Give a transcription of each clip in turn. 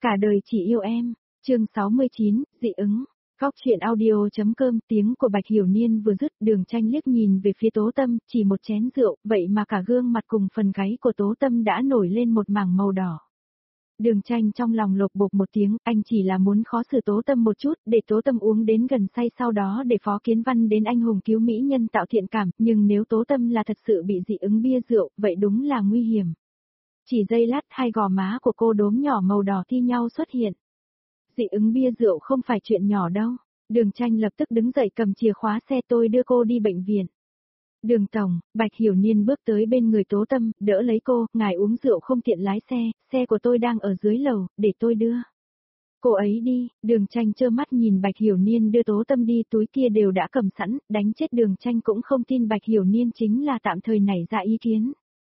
Cả đời chỉ yêu em. Chương 69, dị ứng. Góc truyện audio.com. Tiếng của Bạch Hiểu Niên vừa dứt, Đường Tranh liếc nhìn về phía Tố Tâm, chỉ một chén rượu, vậy mà cả gương mặt cùng phần gáy của Tố Tâm đã nổi lên một mảng màu đỏ. Đường Tranh trong lòng lột bột một tiếng, anh chỉ là muốn khó xử Tố Tâm một chút, để Tố Tâm uống đến gần say, sau đó để Phó Kiến Văn đến anh hùng cứu mỹ nhân tạo thiện cảm, nhưng nếu Tố Tâm là thật sự bị dị ứng bia rượu, vậy đúng là nguy hiểm. Chỉ giây lát, hai gò má của cô đốm nhỏ màu đỏ thi nhau xuất hiện. Dị ứng bia rượu không phải chuyện nhỏ đâu. Đường Tranh lập tức đứng dậy cầm chìa khóa xe, tôi đưa cô đi bệnh viện. Đường tổng. Bạch Hiểu Niên bước tới bên người Tố Tâm, đỡ lấy cô, ngài uống rượu không tiện lái xe, xe của tôi đang ở dưới lầu, để tôi đưa. Cô ấy đi. Đường Tranh trơ mắt nhìn Bạch Hiểu Niên đưa Tố Tâm đi, túi kia đều đã cầm sẵn, đánh chết Đường Tranh cũng không tin Bạch Hiểu Niên chính là tạm thời nảy ra ý kiến.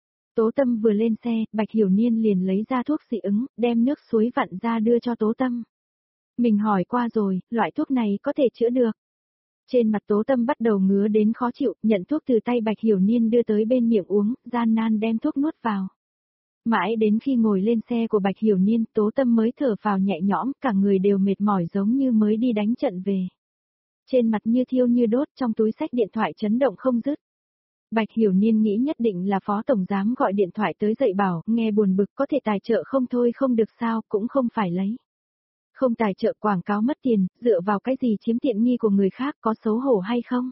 Tố Tâm vừa lên xe, Bạch Hiểu Niên liền lấy ra thuốc dị ứng, đem nước suối vặn ra đưa cho Tố Tâm. Mình hỏi qua rồi, loại thuốc này có thể chữa được. Trên mặt Tố Tâm bắt đầu ngứa đến khó chịu, nhận thuốc từ tay Bạch Hiểu Niên đưa tới bên miệng uống, gian nan đem thuốc nuốt vào. Mãi đến khi ngồi lên xe của Bạch Hiểu Niên, Tố Tâm mới thở phào nhẹ nhõm, cả người đều mệt mỏi giống như mới đi đánh trận về. Trên mặt như thiêu như đốt, trong túi xách điện thoại chấn động không dứt. Bạch Hiểu Niên nghĩ nhất định là Phó Tổng Giám gọi điện thoại tới dạy bảo, nghe buồn bực, có thể tài trợ không thôi không được sao, cũng không phải lấy. Không tài trợ quảng cáo mất tiền, dựa vào cái gì chiếm tiện nghi của người khác, có xấu hổ hay không?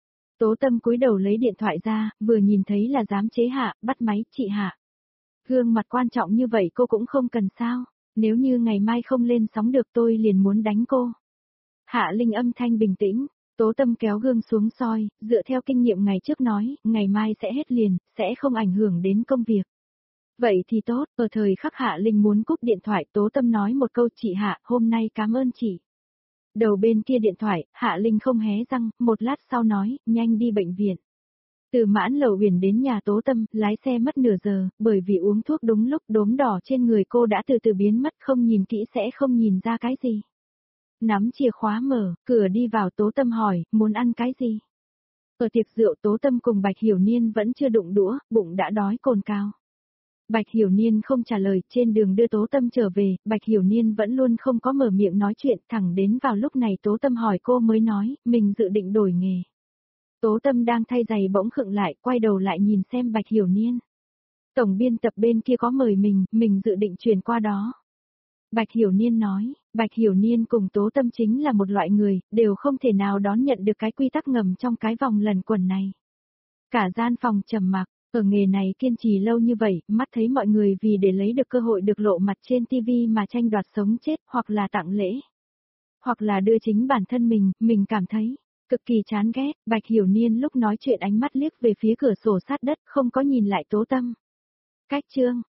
Tố Tâm cúi đầu lấy điện thoại ra, vừa nhìn thấy là giám chế Hạ, bắt máy, chị Hạ. Gương mặt quan trọng như vậy cô cũng không cần sao, nếu như ngày mai không lên sóng được tôi liền muốn đánh cô. Hạ Linh âm thanh bình tĩnh. Tố Tâm kéo gương xuống soi, dựa theo kinh nghiệm ngày trước nói, ngày mai sẽ hết liền, sẽ không ảnh hưởng đến công việc. Vậy thì tốt, ở thời khắc Hạ Linh muốn cúp điện thoại, Tố Tâm nói một câu, chị Hạ, hôm nay cảm ơn chị. Đầu bên kia điện thoại, Hạ Linh không hé răng, một lát sau nói, nhanh đi bệnh viện. Từ Mãn Lầu Uyển đến nhà Tố Tâm, lái xe mất nửa giờ, bởi vì uống thuốc đúng lúc, đốm đỏ trên người cô đã từ từ biến mất, không nhìn kỹ sẽ không nhìn ra cái gì. Nắm chìa khóa mở, cửa đi vào, Tố Tâm hỏi, muốn ăn cái gì? Ở tiệc rượu Tố Tâm cùng Bạch Hiểu Niên vẫn chưa đụng đũa, bụng đã đói cồn cào. Bạch Hiểu Niên không trả lời, trên đường đưa Tố Tâm trở về, Bạch Hiểu Niên vẫn luôn không có mở miệng nói chuyện, thẳng đến vào lúc này Tố Tâm hỏi cô mới nói, mình dự định đổi nghề. Tố Tâm đang thay giày bỗng khựng lại, quay đầu lại nhìn xem Bạch Hiểu Niên. Tổng biên tập bên kia có mời mình dự định chuyển qua đó. Bạch Hiểu Niên nói, Bạch Hiểu Niên cùng Tố Tâm chính là một loại người, đều không thể nào đón nhận được cái quy tắc ngầm trong cái vòng lẩn quẩn này. Cả gian phòng trầm mặc, ở nghề này kiên trì lâu như vậy, mắt thấy mọi người vì để lấy được cơ hội được lộ mặt trên TV mà tranh đoạt sống chết, hoặc là tặng lễ, hoặc là đưa chính bản thân mình cảm thấy cực kỳ chán ghét. Bạch Hiểu Niên lúc nói chuyện ánh mắt liếc về phía cửa sổ sát đất, không có nhìn lại Tố Tâm. Cách chương